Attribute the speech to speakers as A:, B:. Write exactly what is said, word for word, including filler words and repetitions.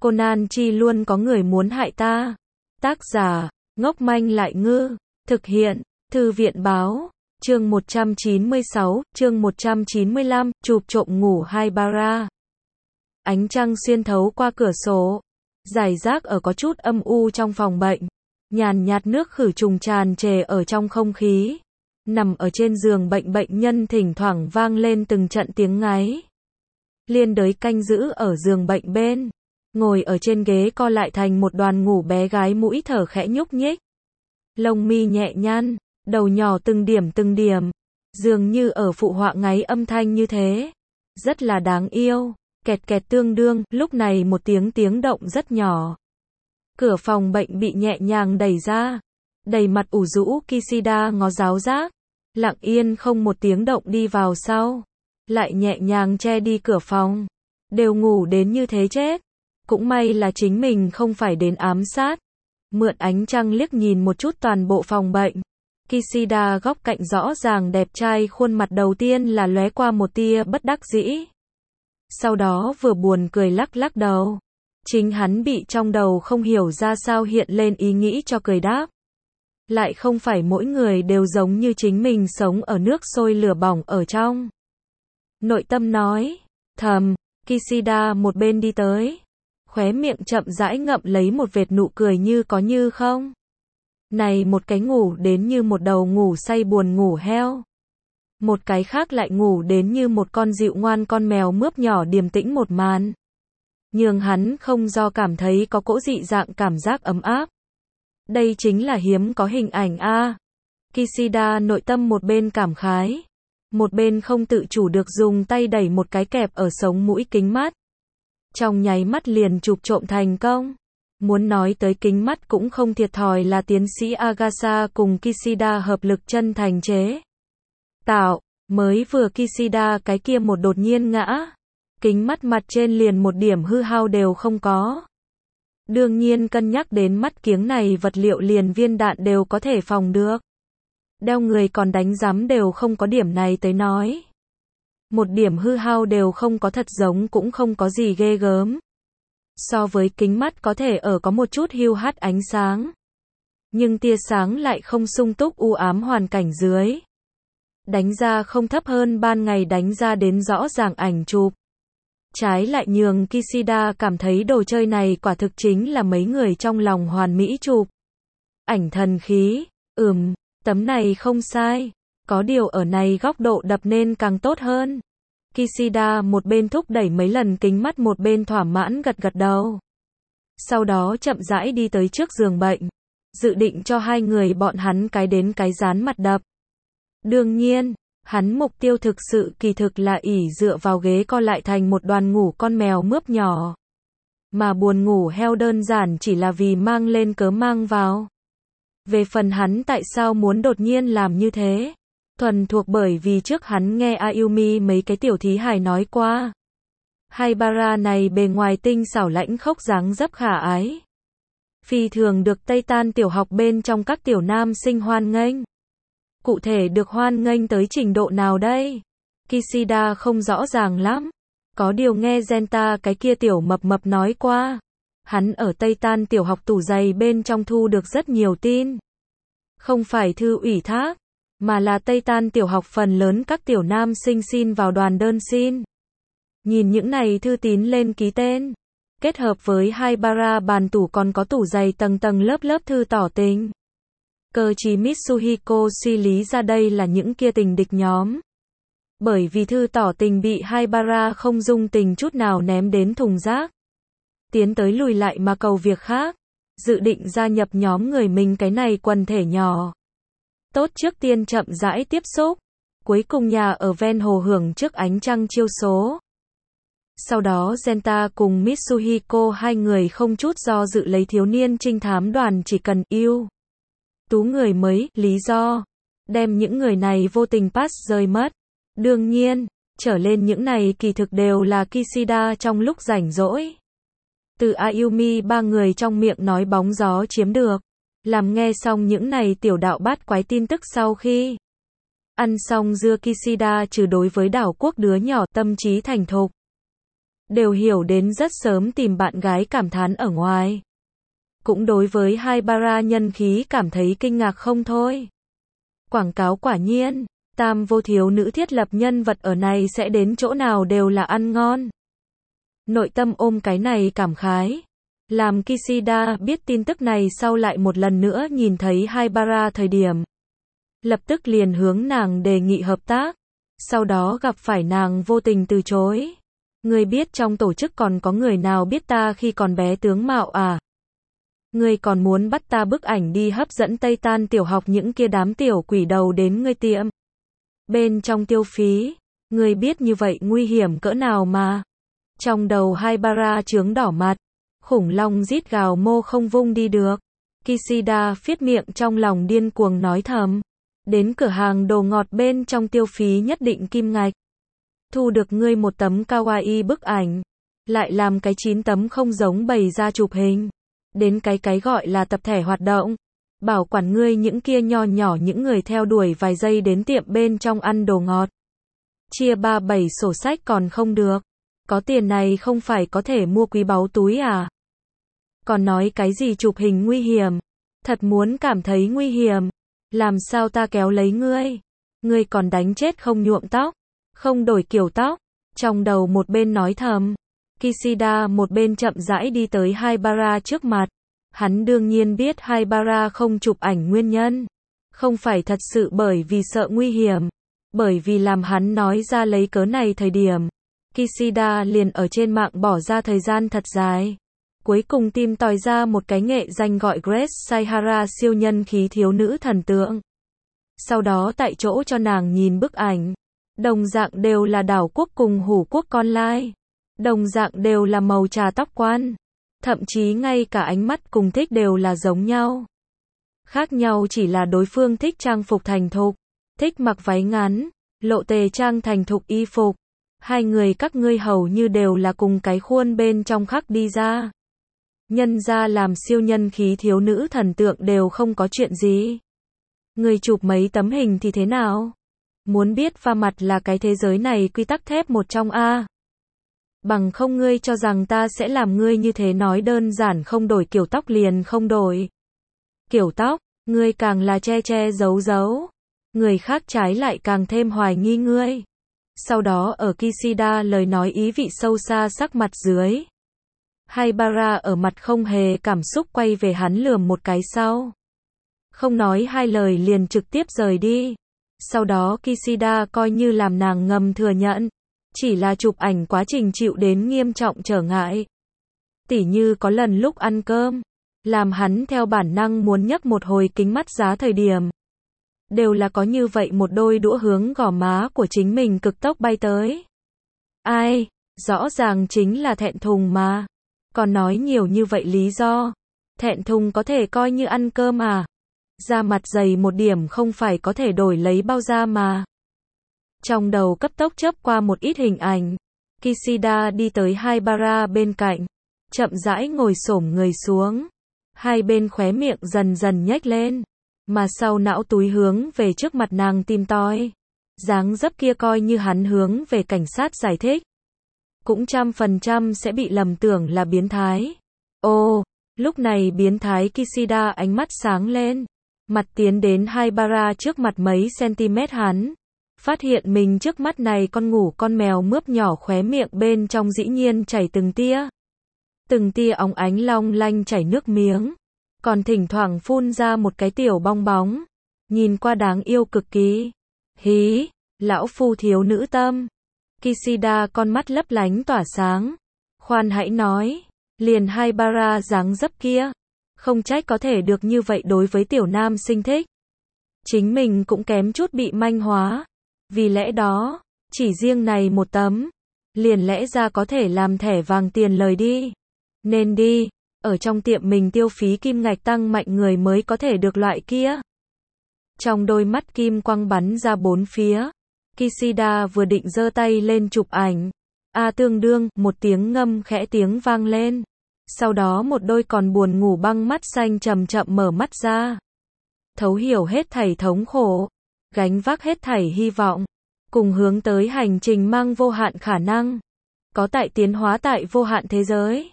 A: Conan chi luôn có người muốn hại ta. Tác giả, ngốc manh lại ngư. Thực hiện, Thư viện báo. Chương một trăm chín mươi sáu, chương một trăm chín mươi lăm, chụp trộm ngủ Haibara. Ánh trăng xuyên thấu qua cửa sổ, rải rác ở có chút âm u trong phòng bệnh. Nhàn nhạt nước khử trùng tràn trề ở trong không khí. Nằm ở trên giường bệnh, bệnh nhân thỉnh thoảng vang lên từng trận tiếng ngáy. Liên đới canh giữ ở giường bệnh bên, ngồi ở trên ghế co lại thành một đoàn ngủ bé gái mũi thở khẽ nhúc nhích. Lông mi nhẹ nhăn, đầu nhỏ từng điểm từng điểm, dường như ở phụ họa ngáy âm thanh như thế. Rất là đáng yêu, kẹt kẹt tương đương, lúc này một tiếng tiếng động rất nhỏ. Cửa phòng bệnh bị nhẹ nhàng đẩy ra. Đầy mặt ủ rũ Kishida ngó giáo giác, lặng yên không một tiếng động đi vào sau. Lại nhẹ nhàng che đi cửa phòng. Đều ngủ đến như thế chết. Cũng may là chính mình không phải đến ám sát. Mượn ánh trăng liếc nhìn một chút toàn bộ phòng bệnh. Kishida góc cạnh rõ ràng đẹp trai khuôn mặt đầu tiên là lóe qua một tia bất đắc dĩ. Sau đó vừa buồn cười lắc lắc đầu. Chính hắn bị trong đầu không hiểu ra sao hiện lên ý nghĩ cho cười đáp. Lại không phải mỗi người đều giống như chính mình sống ở nước sôi lửa bỏng ở trong. Nội tâm nói, thầm, Kishida một bên đi tới. Khóe miệng chậm rãi ngậm lấy một vệt nụ cười như có như không. Này một cái ngủ đến như một đầu ngủ say buồn ngủ heo. Một cái khác lại ngủ đến như một con dịu ngoan con mèo mướp nhỏ điềm tĩnh một màn. Nhưng hắn không do cảm thấy có cỗ dị dạng cảm giác ấm áp. Đây chính là hiếm có hình ảnh a. À. Kishida nội tâm một bên cảm khái, một bên không tự chủ được dùng tay đẩy một cái kẹp ở sống mũi kính mắt. Trong nháy mắt liền chụp trộm thành công. Muốn nói tới kính mắt cũng không thiệt thòi là tiến sĩ Agasa cùng Kishida hợp lực chân thành chế tạo, mới vừa Kishida cái kia một đột nhiên ngã. Kính mắt mặt trên liền một điểm hư hao đều không có. Đương nhiên cân nhắc đến mắt kiếng này vật liệu liền viên đạn đều có thể phòng được. Đeo người còn đánh giám đều không có điểm này tới nói. Một điểm hư hao đều không có thật giống cũng không có gì ghê gớm. So với kính mắt có thể ở có một chút hưu hắt ánh sáng. Nhưng tia sáng lại không sung túc u ám hoàn cảnh dưới. Đánh ra không thấp hơn ban ngày đánh ra đến rõ ràng ảnh chụp. Trái lại nhường Kishida cảm thấy đồ chơi này quả thực chính là mấy người trong lòng hoàn mỹ chụp. Ảnh thần khí, ừm, tấm này không sai. Có điều ở này góc độ đập nên càng tốt hơn. Kishida một bên thúc đẩy mấy lần kính mắt một bên thỏa mãn gật gật đầu. Sau đó chậm rãi đi tới trước giường bệnh. Dự định cho hai người bọn hắn cái đến cái dán mặt đập. Đương nhiên, hắn mục tiêu thực sự kỳ thực là ỷ dựa vào ghế co lại thành một đoàn ngủ con mèo mướp nhỏ. Mà buồn ngủ heo đơn giản chỉ là vì mang lên cớ mang vào. Về phần hắn tại sao muốn đột nhiên làm như thế? Thuần thuộc bởi vì trước hắn nghe Ayumi mấy cái tiểu thí hài nói qua. Haibara này bề ngoài tinh xảo lãnh khốc dáng dấp khả ái. Phi thường được Tây Tan tiểu học bên trong các tiểu nam sinh hoan nghênh. Cụ thể được hoan nghênh tới trình độ nào đây? Kishida không rõ ràng lắm. Có điều nghe Genta cái kia tiểu mập mập nói qua. Hắn ở Tây Tan tiểu học tủ giày bên trong thu được rất nhiều tin. Không phải thư ủy thác, mà là Tây Tan tiểu học phần lớn các tiểu nam sinh xin vào đoàn đơn xin. Nhìn những này thư tín lên ký tên. Kết hợp với Haibara bàn tủ còn có tủ giày tầng tầng lớp lớp thư tỏ tình. Cơ chí Mitsuhiko suy lý ra đây là những kia tình địch nhóm. Bởi vì thư tỏ tình bị Haibara không dung tình chút nào ném đến thùng rác. Tiến tới lùi lại mà cầu việc khác. Dự định gia nhập nhóm người mình cái này quần thể nhỏ. Tốt trước tiên chậm rãi tiếp xúc. Cuối cùng nhà ở ven hồ hưởng trước ánh trăng chiêu số. Sau đó Genta cùng Mitsuhiko hai người không chút do dự lấy thiếu niên trinh thám đoàn chỉ cần yêu. Tú người mới, lý do. Đem những người này vô tình pass rơi mất. Đương nhiên, trở lên những này kỳ thực đều là Kishida trong lúc rảnh rỗi. Từ Ayumi ba người trong miệng nói bóng gió chiếm được. Làm nghe xong những này tiểu đạo bát quái tin tức sau khi ăn xong dưa Kishida trừ đối với đảo quốc đứa nhỏ tâm trí thành thục. đều hiểu đến rất sớm tìm bạn gái cảm thán ở ngoài. Cũng đối với Haibara nhân khí cảm thấy kinh ngạc không thôi. Quảng cáo quả nhiên, tam vô thiếu nữ thiết lập nhân vật ở này sẽ đến chỗ nào đều là ăn ngon. Nội tâm ôm cái này cảm khái. Làm Kishida biết tin tức này sau lại một lần nữa nhìn thấy Haibara thời điểm. Lập tức liền hướng nàng đề nghị hợp tác. Sau đó gặp phải nàng vô tình từ chối. Ngươi biết trong tổ chức còn có người nào biết ta khi còn bé tướng mạo à? Ngươi còn muốn bắt ta bức ảnh đi hấp dẫn Tây Tan tiểu học những kia đám tiểu quỷ đầu đến ngươi tiệm. Bên trong tiêu phí, ngươi biết như vậy nguy hiểm cỡ nào mà. Trong đầu Haibara trướng đỏ mặt, khủng long rít gào mô không vung đi được. Kishida phiết miệng trong lòng điên cuồng nói thầm. Đến cửa hàng đồ ngọt bên trong tiêu phí nhất định kim ngạch. Thu được ngươi một tấm kawaii bức ảnh. Lại làm cái chín tấm không giống bày ra chụp hình. Đến cái cái gọi là tập thể hoạt động. Bảo quản ngươi những kia nho nhỏ những người theo đuổi vài giây đến tiệm bên trong ăn đồ ngọt. Chia ba bảy sổ sách còn không được. Có tiền này không phải có thể mua quý báu túi à? Còn nói cái gì chụp hình nguy hiểm? Thật muốn cảm thấy nguy hiểm. Làm sao ta kéo lấy ngươi? Ngươi còn đánh chết không nhuộm tóc, không đổi kiểu tóc. Trong đầu một bên nói thầm. Kishida một bên chậm rãi đi tới Haibara trước mặt. Hắn đương nhiên biết Haibara không chụp ảnh nguyên nhân. Không phải thật sự bởi vì sợ nguy hiểm. Bởi vì làm hắn nói ra lấy cớ này thời điểm. Kishida liền ở trên mạng bỏ ra thời gian thật dài. Cuối cùng tìm tòi ra một cái nghệ danh gọi Grace Saihara siêu nhân khí thiếu nữ thần tượng. Sau đó tại chỗ cho nàng nhìn bức ảnh. Đồng dạng đều là đảo quốc cùng hủ quốc con lai. Đồng dạng đều là màu trà tóc quan. Thậm chí ngay cả ánh mắt cùng thích đều là giống nhau. Khác nhau chỉ là đối phương thích trang phục thành thục. Thích mặc váy ngắn. Lộ tề trang thành thục y phục. Hai người các ngươi hầu như đều là cùng cái khuôn bên trong khắc đi ra. Nhân ra làm siêu nhân khí thiếu nữ thần tượng đều không có chuyện gì. Người chụp mấy tấm hình thì thế nào? Muốn biết pha mặt là cái thế giới này quy tắc thép một trong A. Bằng không ngươi cho rằng ta sẽ làm ngươi như thế nói đơn giản không đổi kiểu tóc liền không đổi. Kiểu tóc, ngươi càng là che che giấu giấu. Người khác trái lại càng thêm hoài nghi ngươi. Sau đó ở Kishida lời nói ý vị sâu xa sắc mặt dưới. Haibara ở mặt không hề cảm xúc quay về hắn lườm một cái sau. Không nói hai lời liền trực tiếp rời đi. Sau đó Kishida coi như làm nàng ngầm thừa nhận. Chỉ là chụp ảnh quá trình chịu đến nghiêm trọng trở ngại. Tỉ như có lần lúc ăn cơm. Làm hắn theo bản năng muốn nhấc một hồi kính mắt giá thời điểm. Đều là có như vậy một đôi đũa hướng gò má của chính mình cực tốc bay tới. Ai? Rõ ràng chính là thẹn thùng mà. Còn nói nhiều như vậy lý do. Thẹn thùng có thể coi như ăn cơm à? Da mặt dày một điểm không phải có thể đổi lấy bao da mà. Trong đầu cấp tốc chớp qua một ít hình ảnh. Kishida đi tới Haibara bên cạnh. Chậm rãi ngồi xổm người xuống. Hai bên khóe miệng dần dần nhếch lên. Mà sau não túi hướng về trước mặt nàng tìm tòi. Dáng dấp kia coi như hắn hướng về cảnh sát giải thích. Cũng trăm phần trăm sẽ bị lầm tưởng là biến thái. Ồ, lúc này biến thái Kishida ánh mắt sáng lên. Mặt tiến đến Haibara trước mặt mấy cm hắn. Phát hiện mình trước mắt này con ngủ con mèo mướp nhỏ khóe miệng bên trong dĩ nhiên chảy từng tia. Từng tia óng ánh long lanh chảy nước miếng. Còn thỉnh thoảng phun ra một cái tiểu bong bóng. Nhìn qua đáng yêu cực kỳ. Hí, lão phu thiếu nữ tâm. Kishida con mắt lấp lánh tỏa sáng. Khoan hãy nói. Liền Haibara dáng dấp kia. Không trách có thể được như vậy đối với tiểu nam sinh thích. Chính mình cũng kém chút bị manh hóa. Vì lẽ đó, chỉ riêng này một tấm. Liền lẽ ra có thể làm thẻ vàng tiền lời đi. Nên đi. Ở trong tiệm mình tiêu phí kim ngạch tăng mạnh người mới có thể được loại kia. Trong đôi mắt kim quang bắn ra bốn phía. Kishida vừa định giơ tay lên chụp ảnh. A tương đương, một tiếng ngâm khẽ tiếng vang lên. Sau đó một đôi còn buồn ngủ băng mắt xanh chậm chậm mở mắt ra. Thấu hiểu hết thảy thống khổ. Gánh vác hết thảy hy vọng. Cùng hướng tới hành trình mang vô hạn khả năng. có tại tiến hóa tại vô hạn thế giới.